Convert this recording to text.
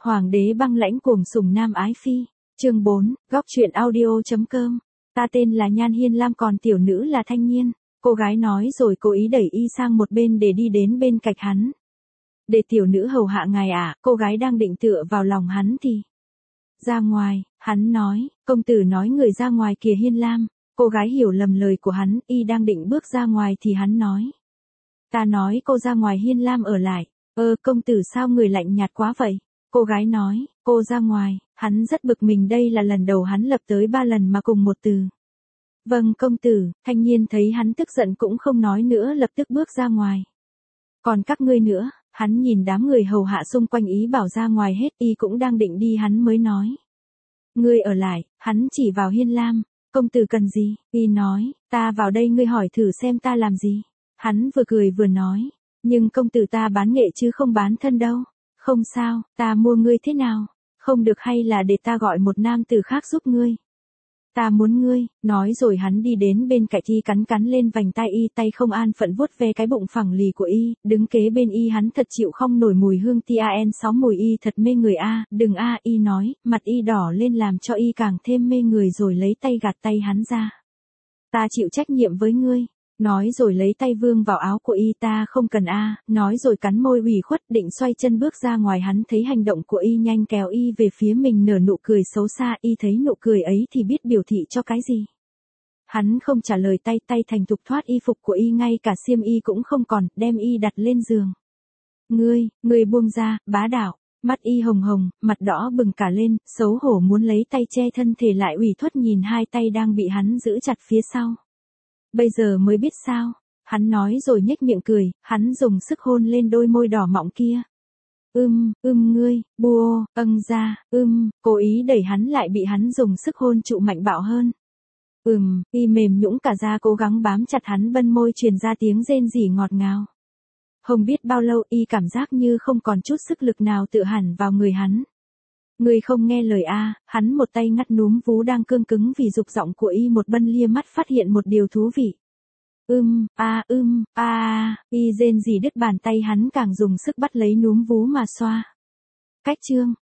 Hoàng đế băng lãnh cuồng sủng nam ái phi. Chương 4, góc truyện audio.com. Ta tên là Nhan Hiên Lam, còn tiểu nữ là Thanh Nhiên. Cô gái nói rồi cố ý đẩy y sang một bên để đi đến bên cạnh hắn. Để tiểu nữ hầu hạ ngài ạ. Cô gái đang định tựa vào lòng hắn thì ra ngoài, hắn nói, công tử nói người ra ngoài kìa Hiên Lam. Cô gái hiểu lầm lời của hắn, y đang định bước ra ngoài thì hắn nói. Ta nói cô ra ngoài, Hiên Lam ở lại. Công tử sao người lạnh nhạt quá vậy? Cô gái nói, cô ra ngoài. Hắn rất bực mình, đây là lần đầu hắn lập tới 3 lần mà cùng một từ. Vâng công tử. Thanh Nhiên thấy hắn tức giận cũng không nói nữa, lập tức bước ra ngoài. Còn các ngươi nữa, hắn nhìn đám người hầu hạ xung quanh ý bảo ra ngoài hết, y cũng đang định đi hắn mới nói. Ngươi ở lại, hắn chỉ vào Hiên Lam. Công tử cần gì? Y nói, ta vào đây ngươi hỏi thử xem ta làm gì. Hắn vừa cười vừa nói, nhưng công tử ta bán nghệ chứ không bán thân đâu. Không sao, ta mua ngươi thế nào? Không được hay là để ta gọi một nam tử khác giúp ngươi? Ta muốn ngươi. Nói rồi hắn đi đến bên cạnh y, cắn cắn lên vành tai y, tay không an phận vuốt ve cái bụng phẳng lì của y, đứng kế bên y hắn thật chịu không nổi mùi hương TAN6, mùi y thật mê người a. Đừng a. Y nói, mặt y đỏ lên làm cho y càng thêm mê người, rồi lấy tay gạt tay hắn ra. Ta chịu trách nhiệm với ngươi. Nói rồi lấy tay vương vào áo của y. Ta không cần a. Nói rồi cắn môi ủy khuất, định xoay chân bước ra ngoài. Hắn thấy hành động của y, nhanh kéo y về phía mình, nở nụ cười xấu xa. Y thấy nụ cười ấy thì biết biểu thị cho cái gì. Hắn không trả lời, tay thành thục thoát y phục của y, ngay cả xiêm y cũng không còn, đem y đặt lên giường. Ngươi buông ra, bá đạo. Mắt y hồng hồng, mặt đỏ bừng cả lên, xấu hổ muốn lấy tay che thân thể lại, ủy khuất nhìn hai tay đang bị hắn giữ chặt phía sau. Bây giờ mới biết sao? Hắn nói rồi nhếch miệng cười, hắn dùng sức hôn lên đôi môi đỏ mọng kia. Ngươi, bùa, ra, cố ý đẩy hắn lại, bị hắn dùng sức hôn trụ mạnh bạo hơn. Y mềm nhũn cả ra, cố gắng bám chặt hắn, bân môi truyền ra tiếng rên rỉ ngọt ngào. Không biết bao lâu y cảm giác như không còn chút sức lực nào tựa hẳn vào người hắn. Ngươi không nghe lời a. Hắn một tay ngắt núm vú đang cương cứng vì dục giọng của y, một bên lia mắt phát hiện một điều thú vị. Y rên rỉ đứt, bàn tay hắn càng dùng sức bắt lấy núm vú mà xoa. Cách chương.